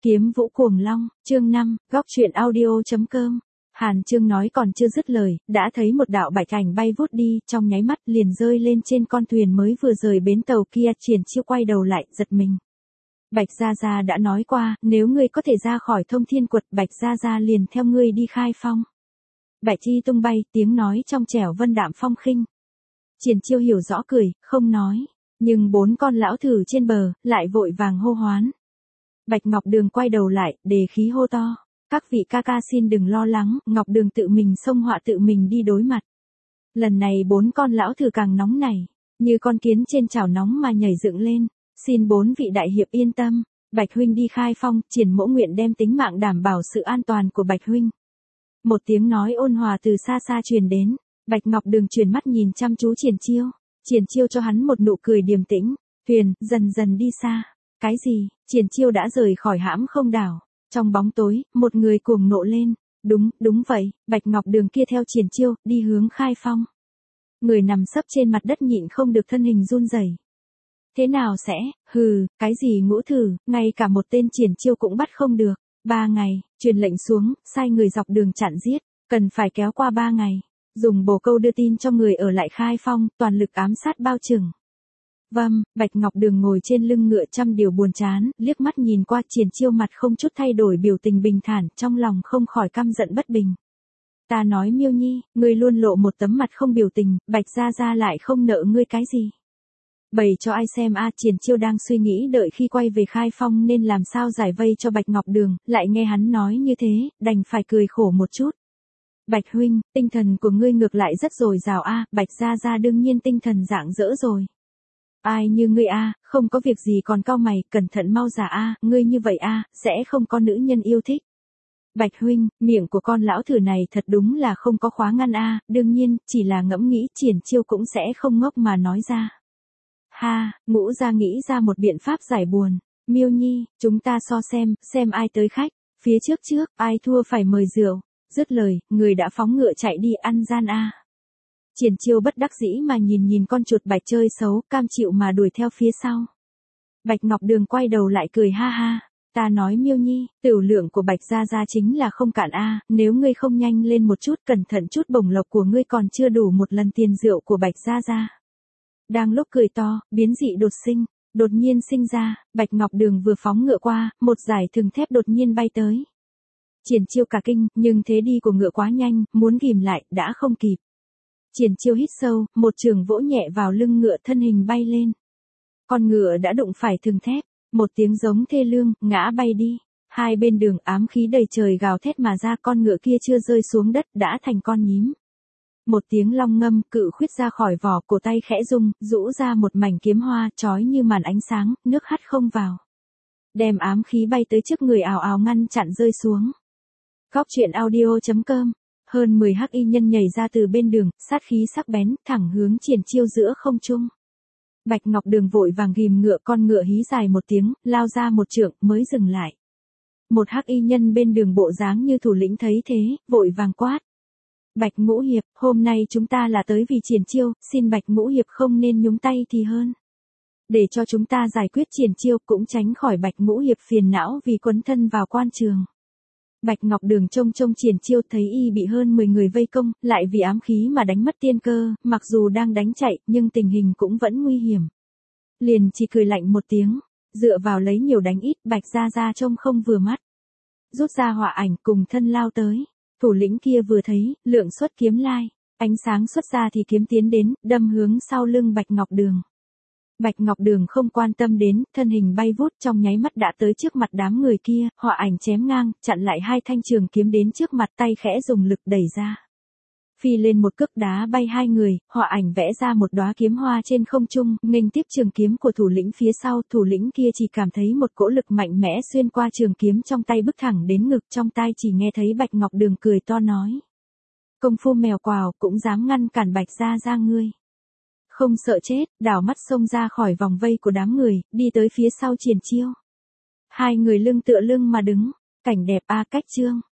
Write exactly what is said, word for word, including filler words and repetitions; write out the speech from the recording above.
Kiếm Vũ Cuồng Long, chương năm, góc truyện audio.com. Hàn Chương nói còn chưa dứt lời, đã thấy một đạo bạch ảnh bay vút đi, trong nháy mắt liền rơi lên trên con thuyền mới vừa rời bến tàu kia. Triển Chiêu quay đầu lại, giật mình. Bạch Gia Gia đã nói qua, nếu ngươi có thể ra khỏi Thông Thiên Quật, Bạch Gia Gia liền theo ngươi đi khai phong. Bạch chi tung bay, tiếng nói trong trẻo vân đạm phong khinh. Triển Chiêu hiểu rõ cười, không nói, nhưng bốn con lão thử trên bờ, lại vội vàng hô hoán. Bạch Ngọc Đường quay đầu lại, đề khí hô to. Các vị ca ca xin đừng lo lắng, Ngọc Đường tự mình xông họa tự mình đi đối mặt. Lần này bốn con lão thử càng nóng nảy, như con kiến trên chảo nóng mà nhảy dựng lên. Xin bốn vị đại hiệp yên tâm, Bạch huynh đi khai phong, Triển mỗ nguyện đem tính mạng đảm bảo sự an toàn của Bạch huynh. Một tiếng nói ôn hòa từ xa xa truyền đến, Bạch Ngọc Đường chuyển mắt nhìn chăm chú Triển Chiêu. Triển Chiêu cho hắn một nụ cười điềm tĩnh, thuyền dần dần đi xa. Cái gì? Triển Chiêu đã rời khỏi hãm không đảo. Trong bóng tối, một người cuồng nộ lên. Đúng, đúng vậy, Bạch Ngọc Đường kia theo Triển Chiêu, đi hướng khai phong. Người nằm sấp trên mặt đất nhịn không được thân hình run rẩy. Thế nào sẽ, hừ, cái gì ngũ thử, ngay cả một tên Triển Chiêu cũng bắt không được. Ba ngày, truyền lệnh xuống, sai người dọc đường chặn giết, cần phải kéo qua ba ngày. Dùng bồ câu đưa tin cho người ở lại khai phong, toàn lực ám sát bao trừng. Vâng, Bạch Ngọc Đường ngồi trên lưng ngựa trăm điều buồn chán, liếc mắt nhìn qua Triển Chiêu mặt không chút thay đổi biểu tình bình thản, trong lòng không khỏi căm giận bất bình. Ta nói Miêu Nhi, ngươi luôn lộ một tấm mặt không biểu tình, Bạch Gia Gia lại không nợ ngươi cái gì. Bày cho ai xem a? Triển Chiêu đang suy nghĩ đợi khi quay về khai phong nên làm sao giải vây cho Bạch Ngọc Đường, lại nghe hắn nói như thế, đành phải cười khổ một chút. Bạch huynh, tinh thần của ngươi ngược lại rất dồi dào a. Bạch Gia Gia đương nhiên tinh thần rạng rỡ rồi. Ai như ngươi a, không có việc gì còn cau mày, cẩn thận mau già a, ngươi như vậy a, sẽ không có nữ nhân yêu thích. Bạch huynh, miệng của con lão thử này thật đúng là không có khóa ngăn a, đương nhiên, chỉ là ngẫm nghĩ Triển Chiêu cũng sẽ không ngốc mà nói ra. Ha, Ngũ gia nghĩ ra một biện pháp giải buồn. Miêu Nhi, chúng ta so xem, xem ai tới khách, phía trước trước, ai thua phải mời rượu. Dứt lời, người đã phóng ngựa chạy đi ăn gian a. Triển Chiêu bất đắc dĩ mà nhìn nhìn con chuột bạch chơi xấu, cam chịu mà đuổi theo phía sau. Bạch Ngọc Đường quay đầu lại cười ha ha, ta nói Miêu Nhi, tửu lượng của Bạch Gia Gia chính là không cạn a, nếu ngươi không nhanh lên một chút, cẩn thận chút bổng lộc của ngươi còn chưa đủ một lần tiền rượu của Bạch Gia Gia. Đang lúc cười to, biến dị đột sinh, đột nhiên sinh ra, Bạch Ngọc Đường vừa phóng ngựa qua, một dải thừng thép đột nhiên bay tới. Triển Chiêu cả kinh, nhưng thế đi của ngựa quá nhanh, muốn ghim lại, đã không kịp. Triển Chiêu hít sâu, một trường vỗ nhẹ vào lưng ngựa, thân hình bay lên. Con ngựa đã đụng phải thừng thép, một tiếng giống thê lương, ngã bay đi. Hai bên đường ám khí đầy trời gào thét mà ra, con ngựa kia chưa rơi xuống đất đã thành con nhím. Một tiếng long ngâm, cự khuyết ra khỏi vỏ, cổ tay khẽ rung, rũ ra một mảnh kiếm hoa, chói như màn ánh sáng, nước hắt không vào. Đem ám khí bay tới trước người ào ào ngăn chặn rơi xuống. Góc truyện audio.com. Hơn mười hắc y nhân nhảy ra từ bên đường, sát khí sắc bén, thẳng hướng Triển Chiêu giữa không trung. Bạch Ngọc Đường vội vàng ghim ngựa, con ngựa hí dài một tiếng, lao ra một trượng, mới dừng lại. Một hắc y nhân bên đường bộ dáng như thủ lĩnh thấy thế, vội vàng quát. Bạch Ngũ Hiệp, hôm nay chúng ta là tới vì Triển Chiêu, xin Bạch Ngũ Hiệp không nên nhúng tay thì hơn. Để cho chúng ta giải quyết Triển Chiêu, cũng tránh khỏi Bạch Ngũ Hiệp phiền não vì quấn thân vào quan trường. Bạch Ngọc Đường trông trông Triển Chiêu thấy y bị hơn mười người vây công, lại vì ám khí mà đánh mất tiên cơ, mặc dù đang đánh chạy, nhưng tình hình cũng vẫn nguy hiểm. Liền chỉ cười lạnh một tiếng, dựa vào lấy nhiều đánh ít, Bạch Gia Gia trông không vừa mắt. Rút ra họa ảnh cùng thân lao tới, thủ lĩnh kia vừa thấy, lượng xuất kiếm lai, ánh sáng xuất ra thì kiếm tiến đến, đâm hướng sau lưng Bạch Ngọc Đường. Bạch Ngọc Đường không quan tâm đến, thân hình bay vút trong nháy mắt đã tới trước mặt đám người kia, họa ảnh chém ngang, chặn lại hai thanh trường kiếm đến trước mặt, tay khẽ dùng lực đẩy ra. Phi lên một cước đá bay hai người, họa ảnh vẽ ra một đóa kiếm hoa trên không trung, nghênh tiếp trường kiếm của thủ lĩnh phía sau, thủ lĩnh kia chỉ cảm thấy một cỗ lực mạnh mẽ xuyên qua trường kiếm trong tay bức thẳng đến ngực, trong tai chỉ nghe thấy Bạch Ngọc Đường cười to nói. Công phu mèo quào, cũng dám ngăn cản Bạch Gia Gia ngươi. Không sợ chết, đảo mắt xông ra khỏi vòng vây của đám người, đi tới phía sau Triển Chiêu. Hai người lưng tựa lưng mà đứng, cảnh đẹp a cách chương.